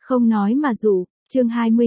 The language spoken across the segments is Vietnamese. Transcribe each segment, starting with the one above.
Không nói mà dụ, chương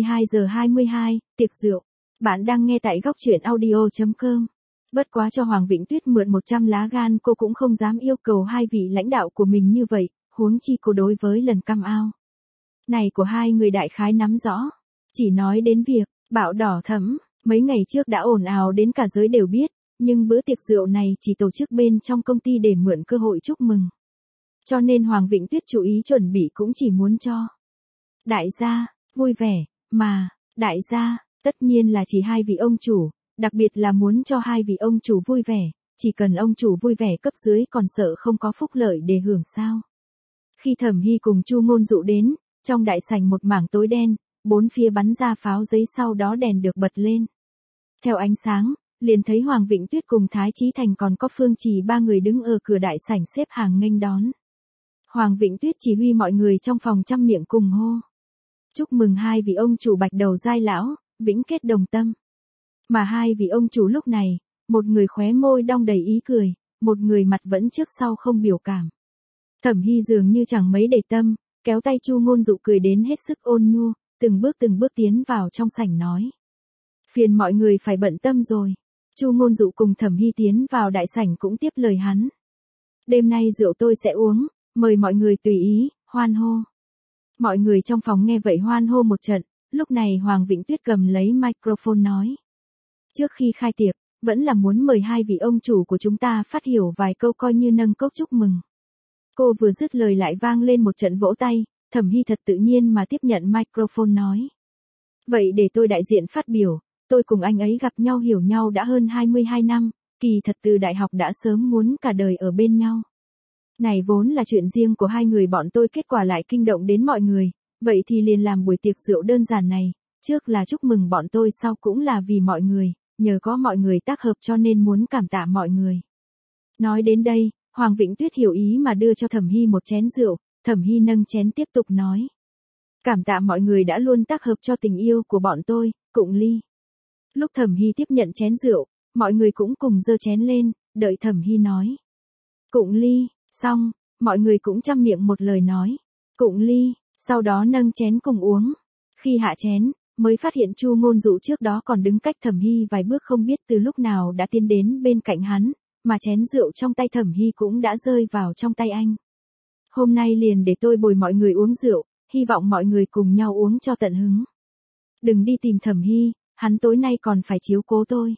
22:22, tiệc rượu. Bạn đang nghe tại góc truyện audio.com. Bất quá cho Hoàng Vĩnh Tuyết mượn 100 lá gan cô cũng không dám yêu cầu hai vị lãnh đạo của mình như vậy, huống chi cô đối với lần cam ao này của hai người đại khái nắm rõ. Chỉ nói đến việc, bạo đỏ thẫm, mấy ngày trước đã ồn ào đến cả giới đều biết, nhưng bữa tiệc rượu này chỉ tổ chức bên trong công ty để mượn cơ hội chúc mừng. Cho nên Hoàng Vĩnh Tuyết chú ý chuẩn bị cũng chỉ muốn cho đại gia vui vẻ, mà đại gia tất nhiên là chỉ hai vị ông chủ, đặc biệt là muốn cho hai vị ông chủ vui vẻ, chỉ cần ông chủ vui vẻ cấp dưới còn sợ không có phúc lợi để hưởng sao. Khi Thẩm Hy cùng Chu Ngôn Dụ đến, trong đại sảnh một mảng tối đen, bốn phía bắn ra pháo giấy, sau đó đèn được bật lên. Theo ánh sáng, liền thấy Hoàng Vĩnh Tuyết cùng Thái Chí Thành còn có Phương Trì ba người đứng ở cửa đại sảnh xếp hàng nghênh đón. Hoàng Vĩnh Tuyết chỉ huy mọi người trong phòng trăm miệng cùng hô. Chúc mừng hai vị ông chủ Bạch Đầu Giai Lão, vĩnh kết đồng tâm. Mà hai vị ông chủ lúc này, một người khóe môi đong đầy ý cười, một người mặt vẫn trước sau không biểu cảm. Thẩm Hy dường như chẳng mấy để tâm, kéo tay Chu Ngôn Dụ cười đến hết sức ôn nhu, từng bước tiến vào trong sảnh nói. Phiền mọi người phải bận tâm rồi. Chu Ngôn Dụ cùng Thẩm Hy tiến vào đại sảnh cũng tiếp lời hắn. Đêm nay rượu tôi sẽ uống, mời mọi người tùy ý, hoan hô. Mọi người trong phòng nghe vậy hoan hô một trận, lúc này Hoàng Vĩnh Tuyết cầm lấy microphone nói. Trước khi khai tiệc, vẫn là muốn mời hai vị ông chủ của chúng ta phát hiểu vài câu coi như nâng cốc chúc mừng. Cô vừa dứt lời lại vang lên một trận vỗ tay, Thẩm Hy thật tự nhiên mà tiếp nhận microphone nói. Vậy để tôi đại diện phát biểu, tôi cùng anh ấy gặp nhau hiểu nhau đã hơn 22 năm, kỳ thật từ đại học đã sớm muốn cả đời ở bên nhau. Này vốn là chuyện riêng của hai người bọn tôi, kết quả lại kinh động đến mọi người, vậy thì liền làm buổi tiệc rượu đơn giản này, trước là chúc mừng bọn tôi, sau cũng là vì mọi người, nhờ có mọi người tác hợp cho nên muốn cảm tạ mọi người. Nói đến đây, Hoàng Vĩnh Tuyết hiểu ý mà đưa cho Thẩm Hy một chén rượu, Thẩm Hy nâng chén tiếp tục nói. Cảm tạ mọi người đã luôn tác hợp cho tình yêu của bọn tôi, cụng ly. Lúc Thẩm Hy tiếp nhận chén rượu, mọi người cũng cùng giơ chén lên, đợi Thẩm Hy nói. Cụng ly, xong, mọi người cũng chăm miệng một lời nói. Cụng ly, sau đó nâng chén cùng uống. Khi hạ chén, mới phát hiện Chu Ngôn Dụ trước đó còn đứng cách Thẩm Hy vài bước không biết từ lúc nào đã tiến đến bên cạnh hắn, mà chén rượu trong tay Thẩm Hy cũng đã rơi vào trong tay anh. Hôm nay liền để tôi bồi mọi người uống rượu, hy vọng mọi người cùng nhau uống cho tận hứng. Đừng đi tìm Thẩm Hy, hắn tối nay còn phải chiếu cố tôi.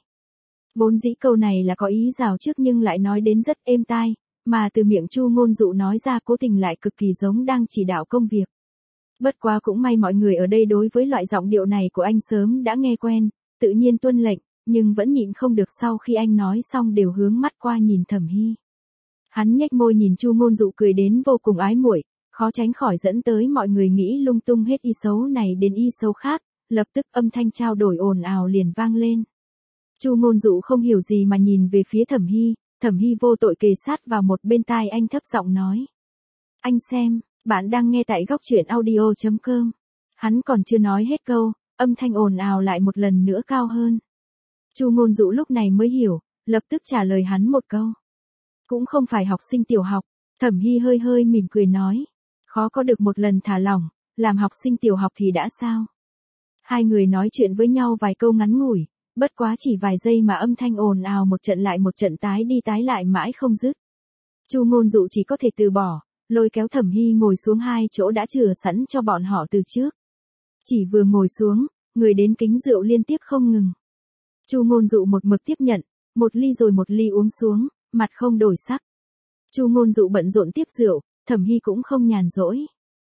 Vốn dĩ câu này là có ý rào trước nhưng lại nói đến rất êm tai, mà từ miệng Chu Ngôn Dụ nói ra cố tình lại cực kỳ giống đang chỉ đạo công việc. Bất quá cũng may mọi người ở đây đối với loại giọng điệu này của anh sớm đã nghe quen, tự nhiên tuân lệnh, nhưng vẫn nhịn không được sau khi anh nói xong đều hướng mắt qua nhìn Thẩm Hy. Hắn nhếch môi nhìn Chu Ngôn Dụ cười đến vô cùng ái muội, khó tránh khỏi dẫn tới mọi người nghĩ lung tung hết ý xấu này đến ý xấu khác, lập tức âm thanh trao đổi ồn ào liền vang lên. Chu Ngôn Dụ không hiểu gì mà nhìn về phía Thẩm Hy, Thẩm Hy vô tội kề sát vào một bên tai anh thấp giọng nói. Anh xem, bạn đang nghe tại góc truyện audio.com. Hắn còn chưa nói hết câu, âm thanh ồn ào lại một lần nữa cao hơn. Chu Ngôn Dụ lúc này mới hiểu, lập tức trả lời hắn một câu. Cũng không phải học sinh tiểu học. Thẩm Hy hơi hơi mỉm cười nói. Khó có được một lần thả lỏng, làm học sinh tiểu học thì đã sao. Hai người nói chuyện với nhau vài câu ngắn ngủi, bất quá chỉ vài giây mà âm thanh ồn ào một trận lại một trận tái đi tái lại mãi không dứt. Chu Ngôn Dụ chỉ có thể từ bỏ, lôi kéo Thẩm Hy ngồi xuống hai chỗ đã chừa sẵn cho bọn họ từ trước. Chỉ vừa ngồi xuống, người đến kính rượu liên tiếp không ngừng. Chu Ngôn Dụ một mực tiếp nhận, một ly rồi một ly uống xuống, mặt không đổi sắc. Chu Ngôn Dụ bận rộn tiếp rượu, Thẩm Hy cũng không nhàn rỗi.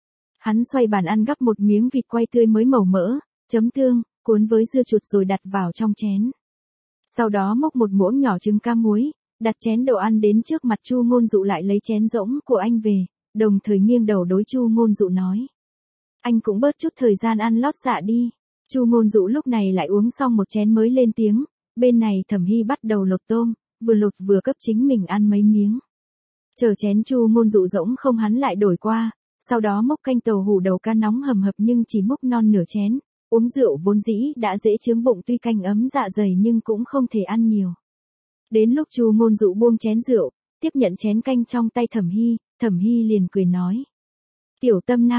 Hắn xoay bàn ăn gắp một miếng vịt quay tươi mới màu mỡ, chấm tương, cuốn với dưa chuột rồi đặt vào trong chén. Sau đó múc một muỗng nhỏ trứng cá muối, đặt chén đồ ăn đến trước mặt Chu Ngôn Dụ, lại lấy chén rỗng của anh về, đồng thời nghiêng đầu đối Chu Ngôn Dụ nói. Anh cũng bớt chút thời gian ăn lót dạ đi. Chu Ngôn Dụ lúc này lại uống xong một chén mới lên tiếng, bên này Thẩm Hy bắt đầu lột tôm, vừa lột vừa cấp chính mình ăn mấy miếng. Chờ chén Chu Ngôn Dụ rỗng không hắn lại đổi qua, sau đó múc canh tàu hủ đầu cá nóng hầm hập nhưng chỉ múc non nửa chén. Uống rượu vốn dĩ đã dễ chướng bụng, tuy canh ấm dạ dày nhưng cũng không thể ăn nhiều. Đến lúc Chu Ngôn Dụ buông chén rượu, tiếp nhận chén canh trong tay Thẩm Hy liền cười nói. Tiểu tâm năng,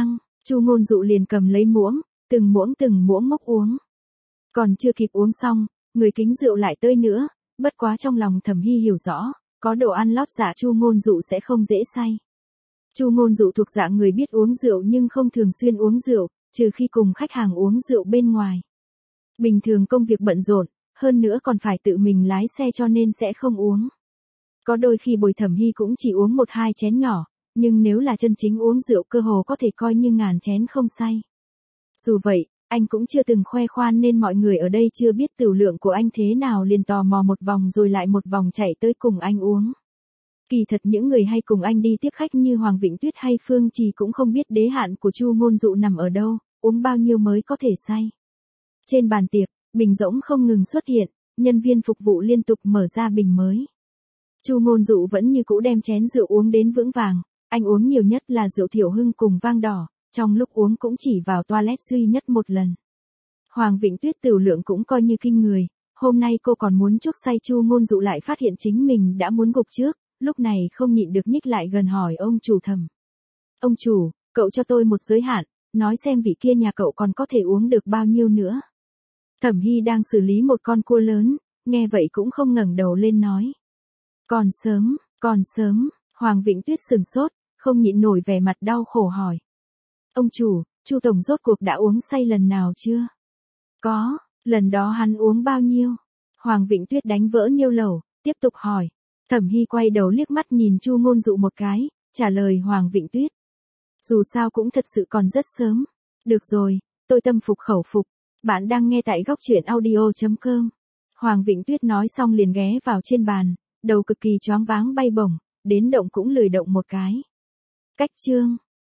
Chu Ngôn Dụ liền cầm lấy muỗng, từng muỗng mốc uống. Còn chưa kịp uống xong, người kính rượu lại tới nữa, bất quá trong lòng Thẩm Hy hiểu rõ, có đồ ăn lót dạ Chu Ngôn Dụ sẽ không dễ say. Chu Ngôn Dụ thuộc dạng người biết uống rượu nhưng không thường xuyên uống rượu, trừ khi cùng khách hàng uống rượu bên ngoài. Bình thường công việc bận rộn, hơn nữa còn phải tự mình lái xe cho nên sẽ không uống. Có đôi khi bồi Thẩm Hy cũng chỉ uống 1-2 chén nhỏ, nhưng nếu là chân chính uống rượu cơ hồ có thể coi như ngàn chén không say. Dù vậy, anh cũng chưa từng khoe khoan nên mọi người ở đây chưa biết tửu lượng của anh thế nào liền tò mò một vòng rồi lại một vòng chạy tới cùng anh uống. Kỳ thật những người hay cùng anh đi tiếp khách như Hoàng Vĩnh Tuyết hay Phương Trì cũng không biết đế hạn của Chu Ngôn Dụ nằm ở đâu, uống bao nhiêu mới có thể say. Trên bàn tiệc, bình rỗng không ngừng xuất hiện, nhân viên phục vụ liên tục mở ra bình mới. Chu Ngôn Dụ vẫn như cũ đem chén rượu uống đến vững vàng, anh uống nhiều nhất là rượu Thiểu Hưng cùng vang đỏ, trong lúc uống cũng chỉ vào toilet duy nhất một lần. Hoàng Vĩnh Tuyết tửu lượng cũng coi như kinh người, hôm nay cô còn muốn chuốc say Chu Ngôn Dụ lại phát hiện chính mình đã muốn gục trước, lúc này không nhịn được nhích lại gần hỏi ông chủ Thẩm. Ông chủ, cậu cho tôi một giới hạn, nói xem vị kia nhà cậu còn có thể uống được bao nhiêu nữa. Thẩm Hy đang xử lý một con cua lớn, nghe vậy cũng không ngẩng đầu lên nói. Còn sớm, Hoàng Vĩnh Tuyết sừng sốt, không nhịn nổi vẻ mặt đau khổ hỏi. Ông chủ, Chu tổng rốt cuộc đã uống say lần nào chưa? Có, lần đó hắn uống bao nhiêu? Hoàng Vĩnh Tuyết đánh vỡ niêu lẩu, tiếp tục hỏi. Thẩm Hy quay đầu liếc mắt nhìn Chu Ngôn Dụ một cái, trả lời Hoàng Vĩnh Tuyết. Dù sao cũng thật sự còn rất sớm. Được rồi, tôi tâm phục khẩu phục. Bạn đang nghe tại góc truyện audio.com. Hoàng Vĩnh Tuyết nói xong liền ghé vào trên bàn, đầu cực kỳ choáng váng bay bổng, đến động cũng lười động một cái. Cách chương.